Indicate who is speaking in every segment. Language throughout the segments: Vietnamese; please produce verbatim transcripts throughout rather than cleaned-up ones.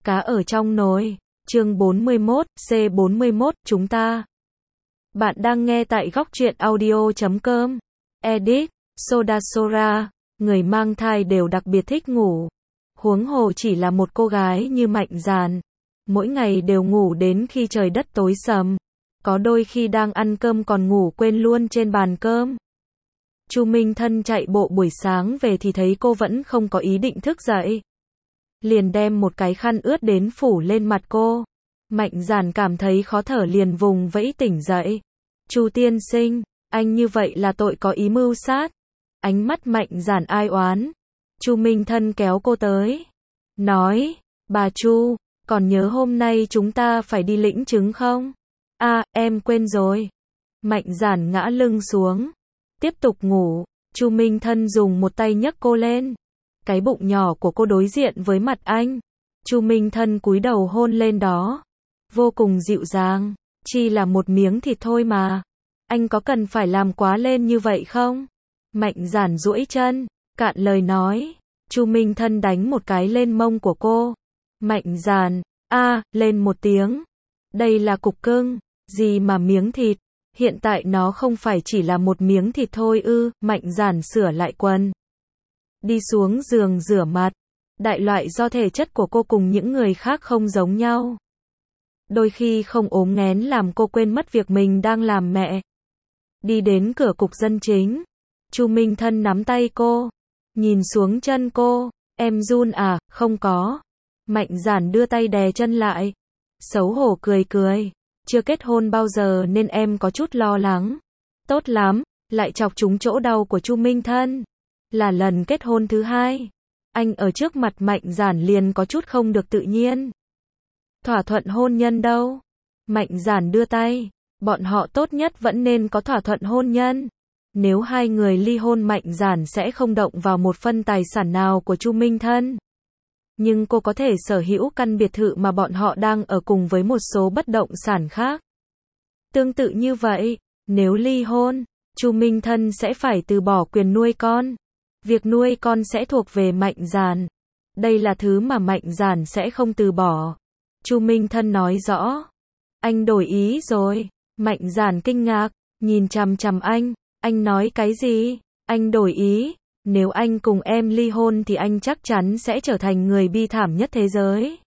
Speaker 1: Cá ở trong nồi. Chương bốn mươi mốt, C bốn mươi mốt, chúng ta. Bạn đang nghe tại góc truyện audio chấm com. Edit, Soda Sora, người mang thai đều đặc biệt thích ngủ. Huống hồ chỉ là một cô gái như Mạnh Dàn. Mỗi ngày đều ngủ đến khi trời đất tối sầm. Có đôi khi đang ăn cơm còn ngủ quên luôn trên bàn cơm. Chu Minh Thân chạy bộ buổi sáng về thì thấy cô vẫn không có ý định thức dậy. Liền đem một cái khăn ướt đến phủ lên mặt cô. Mạnh Dàn cảm thấy khó thở liền vùng vẫy tỉnh dậy. Chu tiên sinh, anh như vậy là tội có ý mưu sát. Ánh mắt Mạnh Dàn ai oán. Chu Minh Thân kéo cô tới. Nói, bà Chu, còn nhớ hôm nay chúng ta phải đi lĩnh chứng không? À, em quên rồi. Mạnh Dàn ngã lưng xuống. Tiếp tục ngủ. Chu Minh Thân dùng một tay nhấc cô lên. Cái bụng nhỏ của cô đối diện với mặt anh. Chu Minh Thân cúi đầu hôn lên đó. Vô cùng dịu dàng. Chỉ là một miếng thịt thôi mà. Anh có cần phải làm quá lên như vậy không? Mạnh Dàn duỗi chân. Cạn lời nói. Chu Minh Thân đánh một cái lên mông của cô. Mạnh Dàn. A, lên một tiếng. Đây là cục cưng. Gì mà miếng thịt. Hiện tại nó không phải chỉ là một miếng thịt thôi ư. Mạnh Dàn sửa lại quần. Đi xuống giường rửa mặt. Đại loại do thể chất của cô cùng những người khác không giống nhau. Đôi khi không ốm nghén làm cô quên mất việc mình đang làm mẹ. Đi đến cửa cục dân chính. Chu Minh Thân nắm tay cô. Nhìn xuống chân cô. Em run à? Không có. Mạnh Dàn đưa tay đè chân lại. Xấu hổ cười cười. Chưa kết hôn bao giờ nên em có chút lo lắng. Tốt lắm. Lại chọc trúng chỗ đau của Chu Minh Thân. Là lần kết hôn thứ hai. Anh ở trước mặt Mạnh Dàn liền có chút không được tự nhiên. Thỏa thuận hôn nhân đâu? Mạnh Dàn đưa tay. Bọn họ tốt nhất vẫn nên có thỏa thuận hôn nhân. Nếu hai người ly hôn Mạnh Dàn sẽ không động vào một phân tài sản nào của Chu Minh Thân. Nhưng cô có thể sở hữu căn biệt thự mà bọn họ đang ở cùng với một số bất động sản khác. Tương tự như vậy, nếu ly hôn, Chu Minh Thân sẽ phải từ bỏ quyền nuôi con. Việc nuôi con sẽ thuộc về Mạnh Dàn. Đây là thứ mà Mạnh Dàn sẽ không từ bỏ. Chu Minh Thân nói rõ. Anh đổi ý rồi. Mạnh Dàn kinh ngạc, nhìn chằm chằm anh. Anh nói cái gì? Anh đổi ý. Nếu anh cùng em ly hôn thì anh chắc chắn sẽ trở thành người bi thảm nhất thế giới.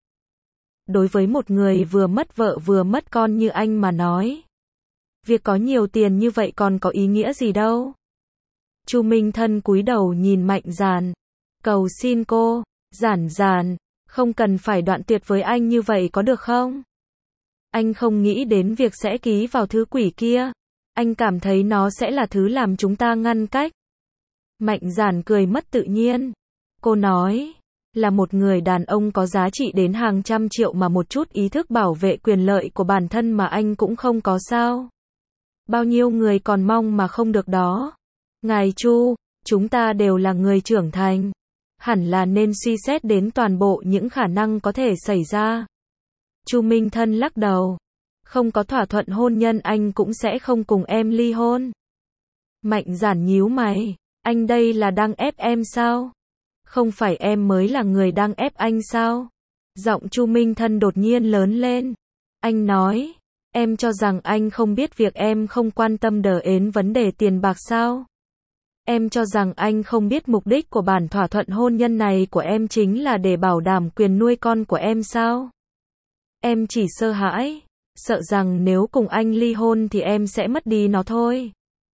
Speaker 1: Đối với một người vừa mất vợ vừa mất con như anh mà nói. Việc có nhiều tiền như vậy còn có ý nghĩa gì đâu. Chu Minh Thân cúi đầu nhìn Mạnh Dàn. Cầu xin cô, Dàn Dàn, không cần phải đoạn tuyệt với anh như vậy có được không? Anh không nghĩ đến việc sẽ ký vào thứ quỷ kia. Anh cảm thấy nó sẽ là thứ làm chúng ta ngăn cách. Mạnh Dàn cười mất tự nhiên. Cô nói, là một người đàn ông có giá trị đến hàng trăm triệu mà một chút ý thức bảo vệ quyền lợi của bản thân mà anh cũng không có sao? Bao nhiêu người còn mong mà không được đó. Ngài Chu, chúng ta đều là người trưởng thành. Hẳn là nên suy xét đến toàn bộ những khả năng có thể xảy ra. Chu Minh Thân lắc đầu. Không có thỏa thuận hôn nhân anh cũng sẽ không cùng em ly hôn. Mạnh Dàn nhíu mày. Anh đây là đang ép em sao? Không phải em mới là người đang ép anh sao? Giọng Chu Minh Thân đột nhiên lớn lên. Anh nói, em cho rằng anh không biết việc em không quan tâm đờ ến vấn đề tiền bạc sao? Em cho rằng anh không biết mục đích của bản thỏa thuận hôn nhân này của em chính là để bảo đảm quyền nuôi con của em sao? Em chỉ sợ hãi, sợ rằng nếu cùng anh ly hôn thì em sẽ mất đi nó thôi.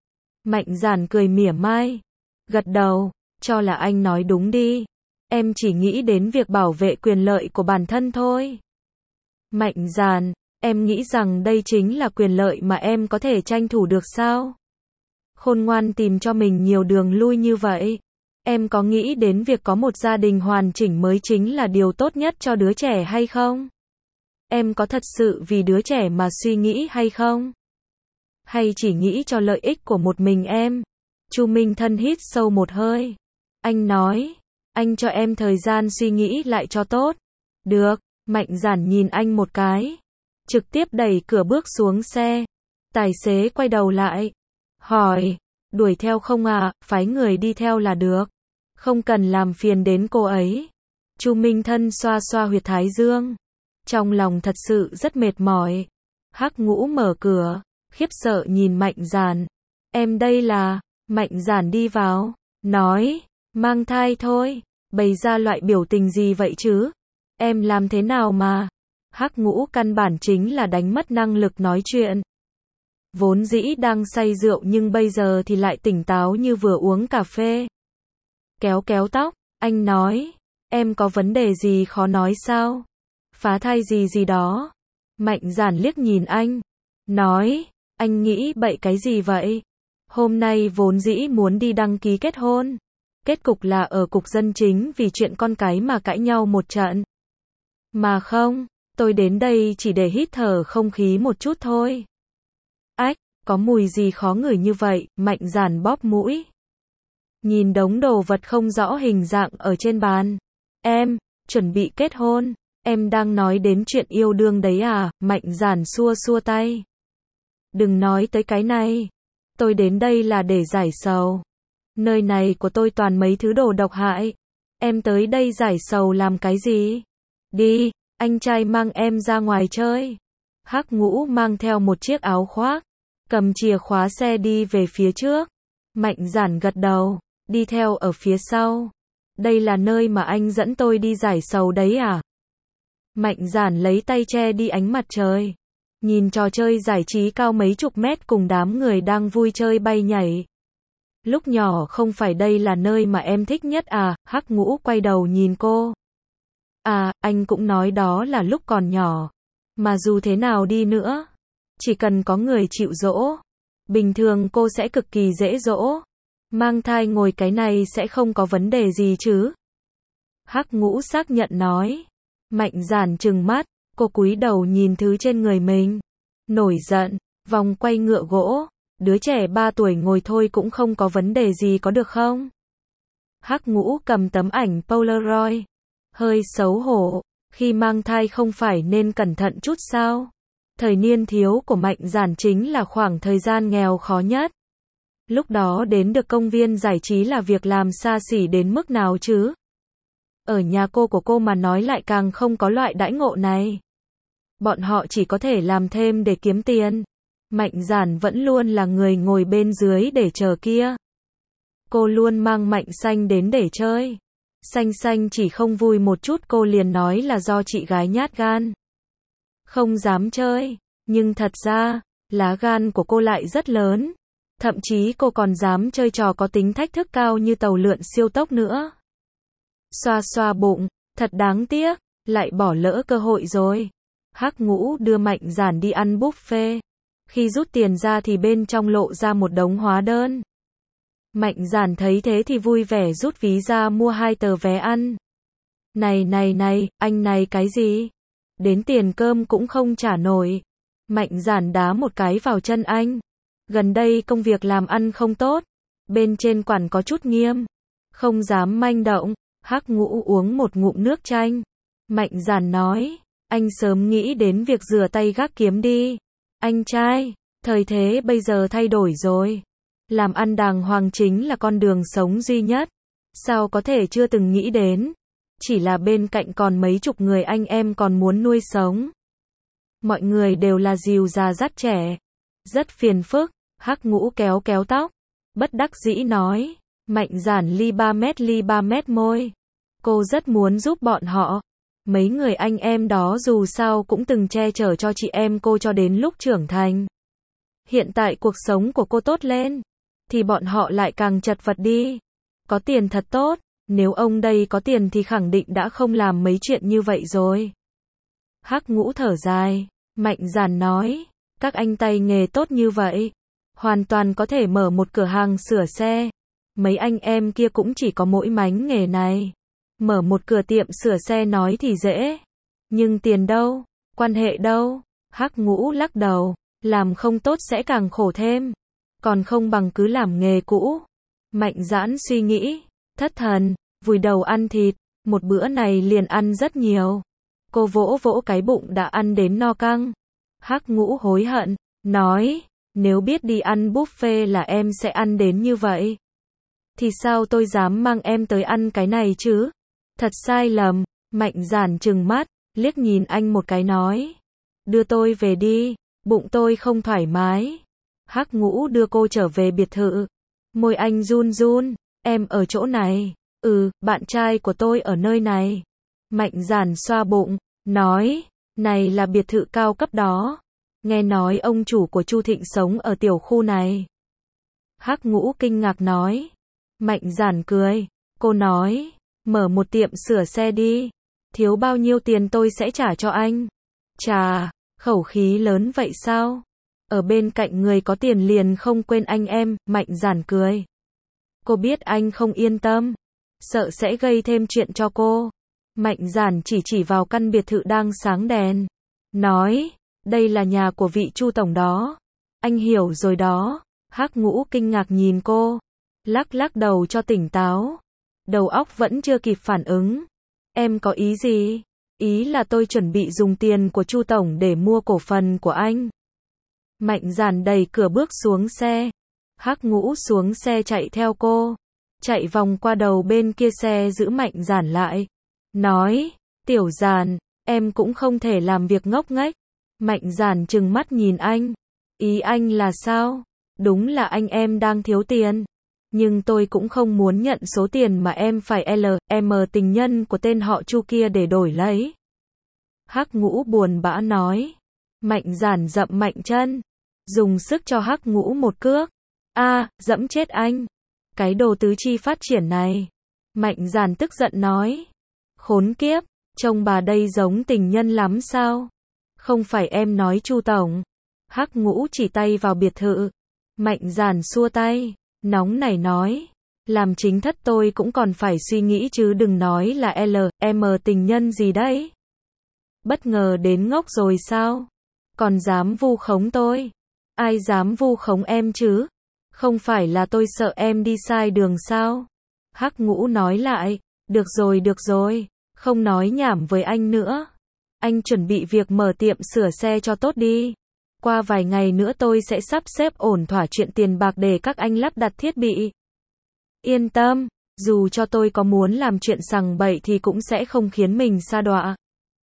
Speaker 1: Mạnh Dàn cười mỉa mai, gật đầu, cho là anh nói đúng đi. Em chỉ nghĩ đến việc bảo vệ quyền lợi của bản thân thôi. Mạnh Dàn, em nghĩ rằng đây chính là quyền lợi mà em có thể tranh thủ được sao? Khôn ngoan tìm cho mình nhiều đường lui như vậy. Em có nghĩ đến việc có một gia đình hoàn chỉnh mới chính là điều tốt nhất cho đứa trẻ hay không? Em có thật sự vì đứa trẻ mà suy nghĩ hay không? Hay chỉ nghĩ cho lợi ích của một mình em? Chu Minh Thân hít sâu một hơi. Anh nói, anh cho em thời gian suy nghĩ lại cho tốt. Được, Mạnh Dàn nhìn anh một cái. Trực tiếp đẩy cửa bước xuống xe. Tài xế quay đầu lại. Hỏi, đuổi theo không à, phái người đi theo là được. Không cần làm phiền đến cô ấy. Chu Minh Thân xoa xoa huyệt thái dương. Trong lòng thật sự rất mệt mỏi. Hắc Ngũ mở cửa, khiếp sợ nhìn Mạnh Giản. Em đây là, Mạnh Giản đi vào, nói, mang thai thôi, bày ra loại biểu tình gì vậy chứ? Em làm thế nào mà? Hắc Ngũ căn bản chính là đánh mất năng lực nói chuyện. Vốn dĩ đang say rượu nhưng bây giờ thì lại tỉnh táo như vừa uống cà phê. Kéo kéo tóc, anh nói, em có vấn đề gì khó nói sao? Phá thai gì gì đó. Mạnh Giản liếc nhìn anh, nói, anh nghĩ bậy cái gì vậy? Hôm nay vốn dĩ muốn đi đăng ký kết hôn. Kết cục là ở cục dân chính vì chuyện con cái mà cãi nhau một trận. Mà không, tôi đến đây chỉ để hít thở không khí một chút thôi. Ách, có mùi gì khó ngửi như vậy? Mạnh Giản bóp mũi. Nhìn đống đồ vật không rõ hình dạng ở trên bàn. Em, chuẩn bị kết hôn. Em đang nói đến chuyện yêu đương đấy à? Mạnh Giản xua xua tay. Đừng nói tới cái này. Tôi đến đây là để giải sầu. Nơi này của tôi toàn mấy thứ đồ độc hại. Em tới đây giải sầu làm cái gì? Đi, anh trai mang em ra ngoài chơi. Hắc Ngũ mang theo một chiếc áo khoác, cầm chìa khóa xe đi về phía trước. Mạnh Giản gật đầu, đi theo ở phía sau. Đây là nơi mà anh dẫn tôi đi giải sầu đấy à? Mạnh Giản lấy tay che đi ánh mặt trời. Nhìn trò chơi giải trí cao mấy chục mét cùng đám người đang vui chơi bay nhảy. Lúc nhỏ không phải đây là nơi mà em thích nhất à? Hắc Ngũ quay đầu nhìn cô. À, anh cũng nói đó là lúc còn nhỏ. Mà dù thế nào đi nữa, chỉ cần có người chịu dỗ, bình thường cô sẽ cực kỳ dễ dỗ. Mang thai ngồi cái này sẽ không có vấn đề gì chứ? Hắc Ngũ xác nhận nói. Mạnh Giản trừng mắt, cô cúi đầu nhìn thứ trên người mình. Nổi giận, vòng quay ngựa gỗ, đứa trẻ ba tuổi ngồi thôi cũng không có vấn đề gì có được không? Hắc Ngũ cầm tấm ảnh Polaroid. Hơi xấu hổ, khi mang thai không phải nên cẩn thận chút sao? Thời niên thiếu của Mạnh Giản chính là khoảng thời gian nghèo khó nhất. Lúc đó đến được công viên giải trí là việc làm xa xỉ đến mức nào chứ? Ở nhà cô của cô mà nói lại càng không có loại đãi ngộ này. Bọn họ chỉ có thể làm thêm để kiếm tiền. Mạnh Giản vẫn luôn là người ngồi bên dưới để chờ kia. Cô luôn mang Mạnh Xanh đến để chơi. Xanh Xanh chỉ không vui một chút cô liền nói là do chị gái nhát gan. Không dám chơi. Nhưng thật ra, lá gan của cô lại rất lớn. Thậm chí cô còn dám chơi trò có tính thách thức cao như tàu lượn siêu tốc nữa. Xoa xoa bụng, thật đáng tiếc, lại bỏ lỡ cơ hội rồi. Hắc Ngũ đưa Mạnh Giản đi ăn buffet. Khi rút tiền ra thì bên trong lộ ra một đống hóa đơn. Mạnh Giản thấy thế thì vui vẻ rút ví ra mua hai tờ vé ăn. Này này này, anh này cái gì? Đến tiền cơm cũng không trả nổi. Mạnh Giản đá một cái vào chân anh. Gần đây công việc làm ăn không tốt. Bên trên quản có chút nghiêm. Không dám manh động. Hắc Ngũ uống một ngụm nước chanh. Mạnh Giản nói. Anh sớm nghĩ đến việc rửa tay gác kiếm đi. Anh trai, thời thế bây giờ thay đổi rồi. Làm ăn đàng hoàng chính là con đường sống duy nhất. Sao có thể chưa từng nghĩ đến? Chỉ là bên cạnh còn mấy chục người anh em còn muốn nuôi sống. Mọi người đều là dìu già dắt trẻ. Rất phiền phức. Hắc Ngũ kéo kéo tóc. Bất đắc dĩ nói. Mạnh Giản ly ba mét ly ba mét môi. Cô rất muốn giúp bọn họ. Mấy người anh em đó dù sao cũng từng che chở cho chị em cô cho đến lúc trưởng thành. Hiện tại cuộc sống của cô tốt lên, thì bọn họ lại càng chật vật đi. Có tiền thật tốt, nếu ông đây có tiền thì khẳng định đã không làm mấy chuyện như vậy rồi. Hắc Ngũ thở dài, Mạnh Giản nói, các anh tay nghề tốt như vậy, hoàn toàn có thể mở một cửa hàng sửa xe. Mấy anh em kia cũng chỉ có mỗi mánh nghề này. Mở một cửa tiệm sửa xe nói thì dễ. Nhưng tiền đâu? Quan hệ đâu? Hắc Ngũ lắc đầu. Làm không tốt sẽ càng khổ thêm. Còn không bằng cứ làm nghề cũ. Mạnh Giản suy nghĩ. Thất thần. Vùi đầu ăn thịt. Một bữa này liền ăn rất nhiều. Cô vỗ vỗ cái bụng đã ăn đến no căng. Hắc Ngũ hối hận. Nói. Nếu biết đi ăn buffet là em sẽ ăn đến như vậy. Thì sao tôi dám mang em tới ăn cái này chứ? Thật sai lầm, Mạnh Giản trừng mắt, liếc nhìn anh một cái nói. Đưa tôi về đi, bụng tôi không thoải mái. Hắc Ngũ đưa cô trở về biệt thự. Môi anh run run, em ở chỗ này. Ừ, bạn trai của tôi ở nơi này. Mạnh Giản xoa bụng, nói, này là biệt thự cao cấp đó. Nghe nói ông chủ của Chu Thịnh sống ở tiểu khu này. Hắc Ngũ kinh ngạc nói. Mạnh Giản cười, cô nói, mở một tiệm sửa xe đi. Thiếu bao nhiêu tiền tôi sẽ trả cho anh. Chà, khẩu khí lớn vậy sao? Ở bên cạnh người có tiền liền không quên anh em, Mạnh Giản cười. Cô biết anh không yên tâm, sợ sẽ gây thêm chuyện cho cô. Mạnh Giản chỉ chỉ vào căn biệt thự đang sáng đèn, nói, đây là nhà của vị Chu tổng đó. Anh hiểu rồi đó. Hắc Ngũ kinh ngạc nhìn cô, lắc lắc đầu cho tỉnh táo. Đầu óc vẫn chưa kịp phản ứng. Em có ý gì? Ý là tôi chuẩn bị dùng tiền của Chu tổng để mua cổ phần của anh. Mạnh Giản đẩy cửa bước xuống xe. Hắc Ngũ xuống xe chạy theo cô, chạy vòng qua đầu bên kia xe giữ Mạnh Giản lại, nói, Tiểu Giản, em cũng không thể làm việc ngốc nghếch. Mạnh Giản trừng mắt nhìn anh, ý anh là sao? Đúng là anh em đang thiếu tiền, nhưng tôi cũng không muốn nhận số tiền mà em phải L M tình nhân của tên họ Chu kia để đổi lấy. Hắc Ngũ buồn bã nói. Mạnh Giản dậm mạnh chân, dùng sức cho Hắc Ngũ một cước. A, dẫm chết anh. Cái đồ tứ chi phát triển này. Mạnh Giản tức giận nói. Khốn kiếp, trông bà đây giống tình nhân lắm sao? Không phải em nói Chu tổng. Hắc Ngũ chỉ tay vào biệt thự. Mạnh Giản xua tay, nóng nảy nói. Làm chính thất tôi cũng còn phải suy nghĩ chứ đừng nói là L M tình nhân gì đấy. Bất ngờ đến ngốc rồi sao? Còn dám vu khống tôi? Ai dám vu khống em chứ? Không phải là tôi sợ em đi sai đường sao? Hắc Ngũ nói lại, được rồi được rồi, không nói nhảm với anh nữa. Anh chuẩn bị việc mở tiệm sửa xe cho tốt đi. Qua vài ngày nữa tôi sẽ sắp xếp ổn thỏa chuyện tiền bạc để các anh lắp đặt thiết bị. Yên tâm, dù cho tôi có muốn làm chuyện sằng bậy thì cũng sẽ không khiến mình sa đọa.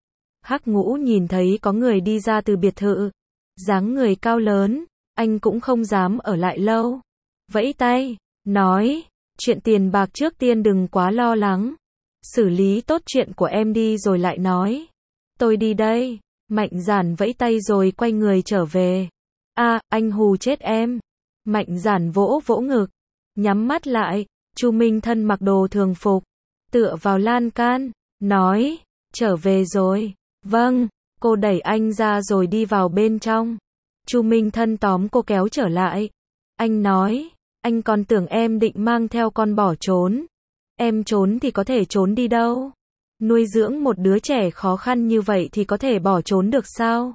Speaker 1: Hắc Ngũ nhìn thấy có người đi ra từ biệt thự, dáng người cao lớn, anh cũng không dám ở lại lâu. Vẫy tay, nói, chuyện tiền bạc trước tiên đừng quá lo lắng. Xử lý tốt chuyện của em đi rồi lại nói. Tôi đi đây. Mạnh Giản vẫy tay rồi quay người trở về. A, anh hù chết em. Mạnh Giản vỗ vỗ ngực, nhắm mắt lại. Chu Minh Thân mặc đồ thường phục, tựa vào lan can, nói, trở về rồi. Vâng, cô đẩy anh ra rồi đi vào bên trong. Chu Minh Thân tóm cô kéo trở lại. Anh nói, anh còn tưởng em định mang theo con bỏ trốn. Em trốn thì có thể trốn đi đâu? Nuôi dưỡng một đứa trẻ khó khăn như vậy thì có thể bỏ trốn được sao?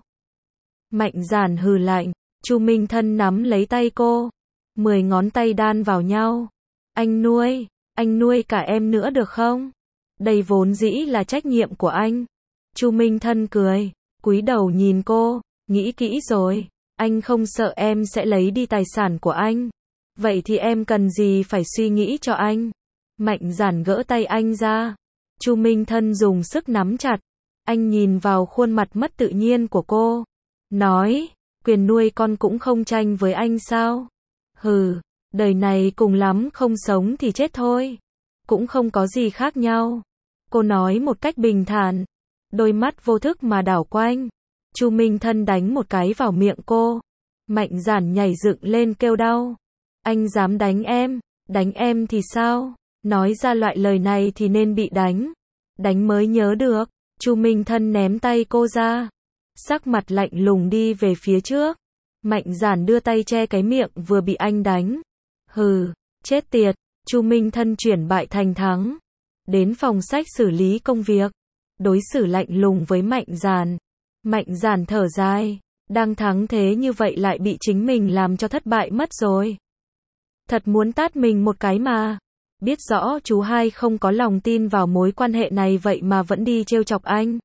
Speaker 1: Mạnh Giản hừ lạnh. Chu Minh Thân nắm lấy tay cô, mười ngón tay đan vào nhau. Anh nuôi, anh nuôi cả em nữa được không? Đây vốn dĩ là trách nhiệm của anh. Chu Minh Thân cười, cúi đầu nhìn cô, nghĩ kỹ rồi, anh không sợ em sẽ lấy đi tài sản của anh. Vậy thì em cần gì phải suy nghĩ cho anh? Mạnh Giản gỡ tay anh ra. Chu Minh Thân dùng sức nắm chặt. Anh nhìn vào khuôn mặt mất tự nhiên của cô, nói, quyền nuôi con cũng không tranh với anh sao? Hừ, đời này cùng lắm không sống thì chết thôi. Cũng không có gì khác nhau. Cô nói một cách bình thản. Đôi mắt vô thức mà đảo quanh. Chu Minh Thân đánh một cái vào miệng cô. Mạnh Giản nhảy dựng lên kêu đau. Anh dám đánh em? Đánh em thì sao? Nói ra loại lời này thì nên bị đánh. Đánh mới nhớ được. Chu Minh Thân ném tay cô ra. Sắc mặt lạnh lùng đi về phía trước. Mạnh Giản đưa tay che cái miệng vừa bị anh đánh. Hừ, chết tiệt. Chu Minh Thân chuyển bại thành thắng. Đến phòng sách xử lý công việc. Đối xử lạnh lùng với Mạnh Giản. Mạnh Giản thở dài. Đang thắng thế như vậy lại bị chính mình làm cho thất bại mất rồi. Thật muốn tát mình một cái mà. Biết rõ chú hai không có lòng tin vào mối quan hệ này vậy mà vẫn đi trêu chọc anh.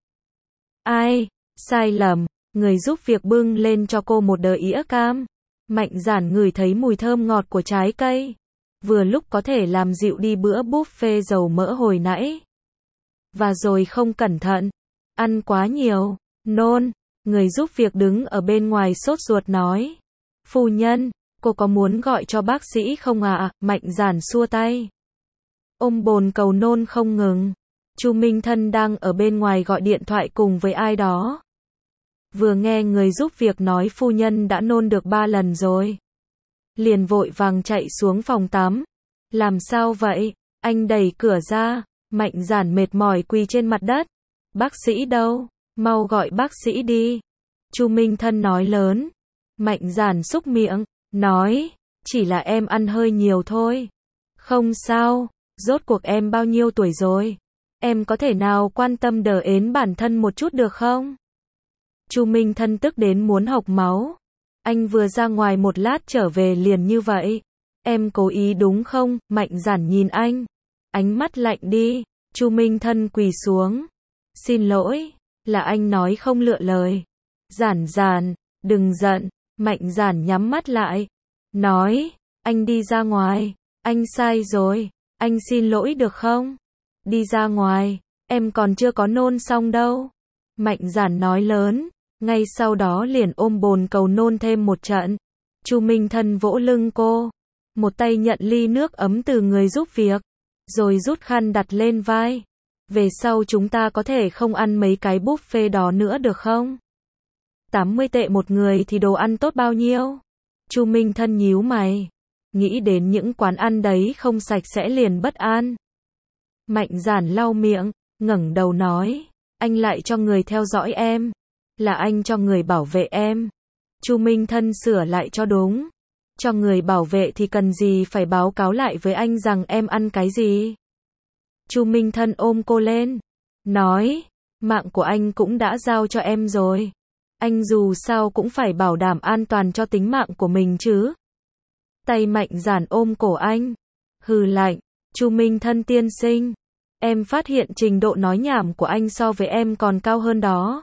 Speaker 1: Ai? Sai lầm. Người giúp việc bưng lên cho cô một đĩa ĩa cam. Mạnh Giản ngửi thấy mùi thơm ngọt của trái cây. Vừa lúc có thể làm dịu đi bữa buffet dầu mỡ hồi nãy. và rồi không cẩn thận, ăn quá nhiều, nôn. Người giúp việc đứng ở bên ngoài sốt ruột nói. Phu nhân, cô có muốn gọi cho bác sĩ không ạ? À? Mạnh Giản xua tay. Ôm bồn cầu nôn không ngừng. Chu Minh Thân đang ở bên ngoài gọi điện thoại cùng với ai đó. Vừa nghe người giúp việc nói phu nhân đã nôn được ba lần rồi. Liền vội vàng chạy xuống phòng tắm. Làm sao vậy? Anh đẩy cửa ra. Mạnh Giản mệt mỏi quỳ trên mặt đất. Bác sĩ đâu? Mau gọi bác sĩ đi. Chu Minh Thân nói lớn. Mạnh Giản xúc miệng, nói, chỉ là em ăn hơi nhiều thôi. Không sao, rốt cuộc em bao nhiêu tuổi rồi? Em có thể nào quan tâm đờ ến bản thân một chút được không? Chu Minh Thân tức đến muốn hộc máu. Anh vừa ra ngoài một lát trở về liền như vậy. Em cố ý đúng không? Mạnh Giản nhìn anh. Ánh mắt lạnh đi. Chu Minh Thân quỳ xuống. Xin lỗi, là anh nói không lựa lời. Giản Giản, đừng giận. Mạnh Giản nhắm mắt lại. Nói, anh đi ra ngoài. Anh sai rồi. Anh xin lỗi được không? Đi ra ngoài. Em còn chưa có nôn xong đâu. Mạnh Giản nói lớn. Ngay sau đó liền ôm bồn cầu nôn thêm một trận. Chu Minh Thân vỗ lưng cô. Một tay nhận ly nước ấm từ người giúp việc. Rồi rút khăn đặt lên vai. Về sau chúng ta có thể không ăn mấy cái buffet đó nữa được không? tám mươi tệ một người thì đồ ăn tốt bao nhiêu? Chu Minh Thân nhíu mày. Nghĩ đến những quán ăn đấy không sạch sẽ liền bất an. Mạnh Giản lau miệng, ngẩng đầu nói. Anh lại cho người theo dõi em. Là anh cho người bảo vệ em. Chu Minh Thân sửa lại cho đúng. Cho người bảo vệ thì cần gì phải báo cáo lại với anh rằng em ăn cái gì? Chu Minh Thân ôm cô lên. Nói, mạng của anh cũng đã giao cho em rồi. Anh dù sao cũng phải bảo đảm an toàn cho tính mạng của mình chứ. Tay Mạnh Giản ôm cổ anh. Hừ lạnh, Chu Minh Thân tiên sinh. Em phát hiện trình độ nói nhảm của anh so với em còn cao hơn đó.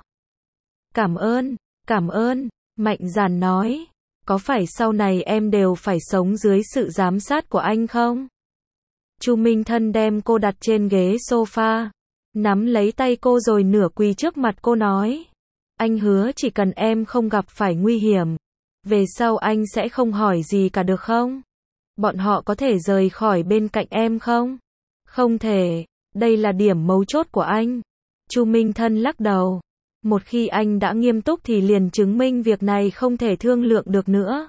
Speaker 1: Cảm ơn, cảm ơn, Mạnh Giản nói. Có phải sau này em đều phải sống dưới sự giám sát của anh không? Chu Minh Thân đem cô đặt trên ghế sofa. Nắm lấy tay cô rồi nửa quỳ trước mặt cô nói. Anh hứa chỉ cần em không gặp phải nguy hiểm. Về sau anh sẽ không hỏi gì cả được không? Bọn họ có thể rời khỏi bên cạnh em không? Không thể, đây là điểm mấu chốt của anh. Chu Minh Thân lắc đầu. Một khi anh đã nghiêm túc thì liền chứng minh việc này không thể thương lượng được nữa.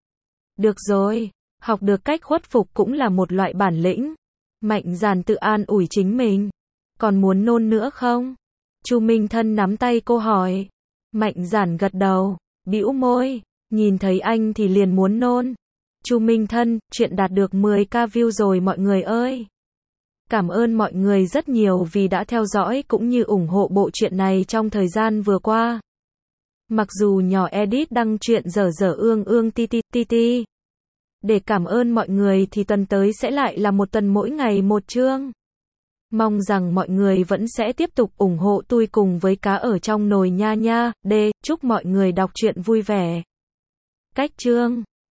Speaker 1: Được rồi, học được cách khuất phục cũng là một loại bản lĩnh. Mạnh Giản tự an ủi chính mình. Còn muốn nôn nữa không? Chu Minh Thân nắm tay cô hỏi. Mạnh Giản gật đầu, bĩu môi, nhìn thấy anh thì liền muốn nôn. Chu Minh Thân, chuyện đạt được mười k view rồi mọi người ơi. Cảm ơn mọi người rất nhiều vì đã theo dõi cũng như ủng hộ bộ truyện này trong thời gian vừa qua. Mặc dù nhỏ edit đăng truyện dở dở ương ương ti ti ti ti. Để cảm ơn mọi người thì tuần tới sẽ lại là một tuần mỗi ngày một chương. Mong rằng mọi người vẫn sẽ tiếp tục ủng hộ tôi cùng với cá ở trong nồi nha nha. D. Chúc mọi người đọc truyện vui vẻ. Cách chương